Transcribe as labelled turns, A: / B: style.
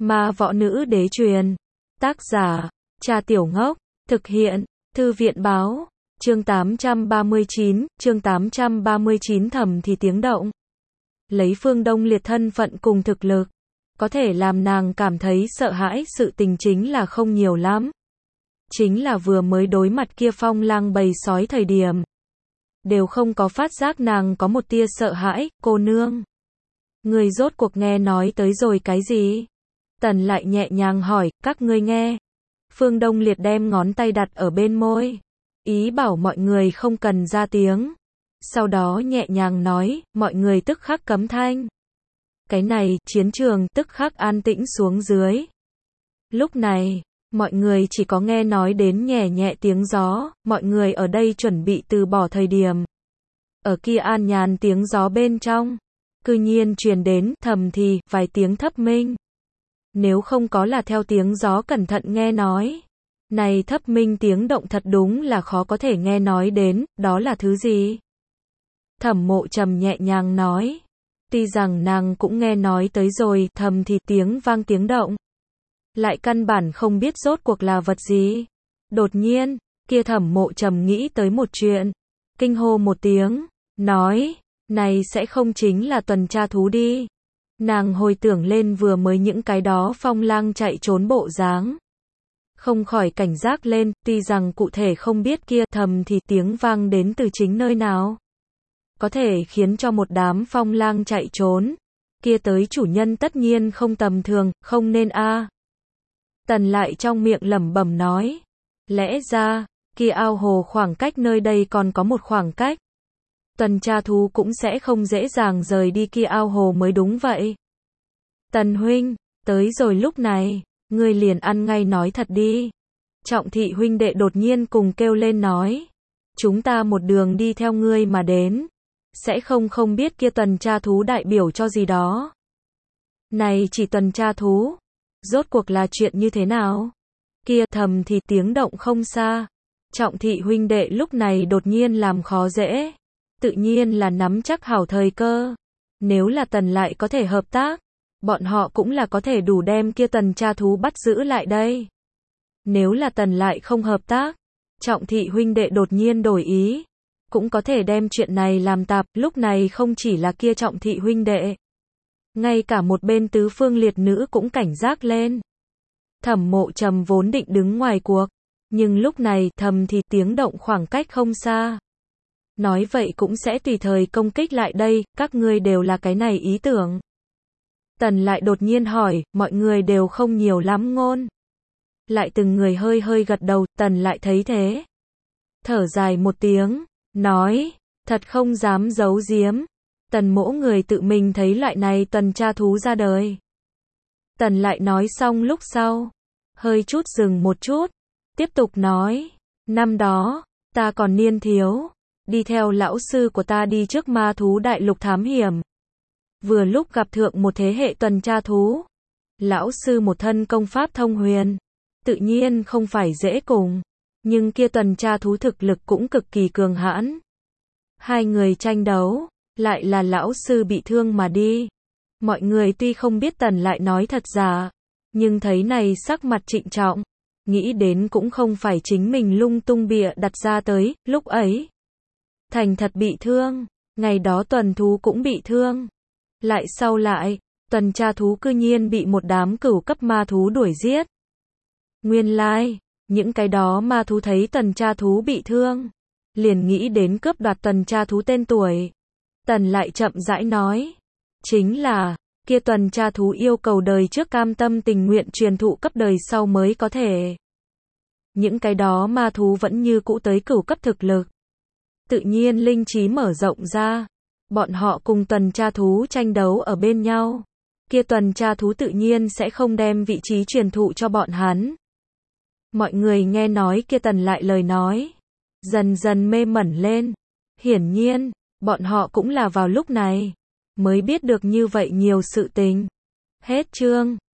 A: Ma võ nữ đế truyền. Tác giả, Cha Tiểu Ngốc. Thực hiện, Thư viện báo. Chương 839, thầm thì tiếng động. Lấy Phương Đông Liệt thân phận cùng thực lực, có thể làm nàng cảm thấy sợ hãi sự tình chính là không nhiều lắm. Chính là vừa mới đối mặt kia phong lang bầy sói thời điểm, đều không có phát giác nàng có một tia sợ hãi. Cô nương, người rốt cuộc nghe nói tới rồi cái gì? Tần lại nhẹ nhàng hỏi. Các ngươi nghe. Phương Đông Liệt đem ngón tay đặt ở bên môi, ý bảo mọi người không cần ra tiếng. Sau đó nhẹ nhàng nói, mọi người tức khắc cấm thanh. Cái này, chiến trường tức khắc an tĩnh xuống dưới. Lúc này, mọi người chỉ có nghe nói đến nhẹ nhẹ tiếng gió, mọi người ở đây chuẩn bị từ bỏ thời điểm. Ở kia an nhàn tiếng gió bên trong, cư nhiên truyền đến thầm thì vài tiếng thấp minh. Nếu không có là theo tiếng gió cẩn thận nghe nói, này thấp minh tiếng động thật đúng là khó có thể nghe nói đến. Đó là thứ gì? Thẩm Mộ Trầm nhẹ nhàng nói. Tuy rằng nàng cũng nghe nói tới rồi thầm thì tiếng vang tiếng động, lại căn bản không biết rốt cuộc là vật gì. Đột nhiên, kia Thẩm Mộ Trầm nghĩ tới một chuyện, kinh hô một tiếng, nói, này sẽ không chính là tuần tra thú đi. Nàng hồi tưởng lên vừa mới những cái đó phong lang chạy trốn bộ dáng, không khỏi cảnh giác lên. Tuy rằng cụ thể không biết kia thầm thì tiếng vang đến từ chính nơi nào, có thể khiến cho một đám phong lang chạy trốn, kia tới chủ nhân tất nhiên không tầm thường, không nên a. Tần lại trong miệng lẩm bẩm nói, lẽ ra, kia ao hồ khoảng cách nơi đây còn có một khoảng cách. Tuần tra thú cũng sẽ không dễ dàng rời đi kia ao hồ mới đúng vậy. Tần huynh, tới rồi lúc này, ngươi liền ăn ngay nói thật đi. Trọng thị huynh đệ đột nhiên cùng kêu lên nói, chúng ta một đường đi theo ngươi mà đến, sẽ không biết kia tuần tra thú đại biểu cho gì đó. Này chỉ tuần tra thú, rốt cuộc là chuyện như thế nào? Kia thầm thì tiếng động không xa. Trọng thị huynh đệ lúc này đột nhiên làm khó dễ, tự nhiên là nắm chắc hảo thời cơ. Nếu là Tần lại có thể hợp tác, bọn họ cũng là có thể đủ đem kia tuần tra thú bắt giữ lại đây. Nếu là Tần lại không hợp tác, Trọng thị huynh đệ đột nhiên đổi ý, cũng có thể đem chuyện này làm tạp. Lúc này không chỉ là kia Trọng thị huynh đệ, ngay cả một bên Tứ Phương Liệt nữ cũng cảnh giác lên. Thẩm Mộ Trầm vốn định đứng ngoài cuộc, nhưng lúc này thầm thì tiếng động khoảng cách không xa, nói vậy cũng sẽ tùy thời công kích lại đây. Các ngươi đều là cái này ý tưởng? Tần lại đột nhiên hỏi. Mọi người đều không nhiều lắm ngôn, lại từng người hơi hơi gật đầu. Tần lại thấy thế, thở dài một tiếng, nói, thật không dám giấu giếm, Tần mỗ người tự mình thấy loại này tuần tra thú ra đời. Tần lại nói xong lúc sau, hơi chút dừng một chút, tiếp tục nói, năm đó, ta còn niên thiếu, đi theo lão sư của ta đi trước ma thú đại lục thám hiểm. Vừa lúc gặp thượng một thế hệ tuần tra thú. Lão sư một thân công pháp thông huyền, tự nhiên không phải dễ cùng, nhưng kia tuần tra thú thực lực cũng cực kỳ cường hãn. Hai người tranh đấu, lại là lão sư bị thương mà đi. Mọi người tuy không biết Tần lại nói thật giả, nhưng thấy này sắc mặt trịnh trọng, nghĩ đến cũng không phải chính mình lung tung bịa đặt ra tới. Lúc ấy, thành thật bị thương, ngày đó tuần thú cũng bị thương. Lại sau lại, tuần tra thú cư nhiên bị một đám cửu cấp ma thú đuổi giết. Nguyên lai, những cái đó ma thú thấy tuần tra thú bị thương, liền nghĩ đến cướp đoạt tuần tra thú tên tuổi. Tần lại chậm rãi nói, chính là, kia tuần tra thú yêu cầu đời trước cam tâm tình nguyện truyền thụ cấp đời sau mới có thể. Những cái đó ma thú vẫn như cũ tới cửu cấp thực lực, tự nhiên linh trí mở rộng ra, bọn họ cùng tuần tra thú tranh đấu ở bên nhau, kia tuần tra thú tự nhiên sẽ không đem vị trí truyền thụ cho bọn hắn. Mọi người nghe nói kia Tần lại lời nói, dần dần mê mẩn lên. Hiển nhiên, bọn họ cũng là vào lúc này mới biết được như vậy nhiều sự tình. Hết chương.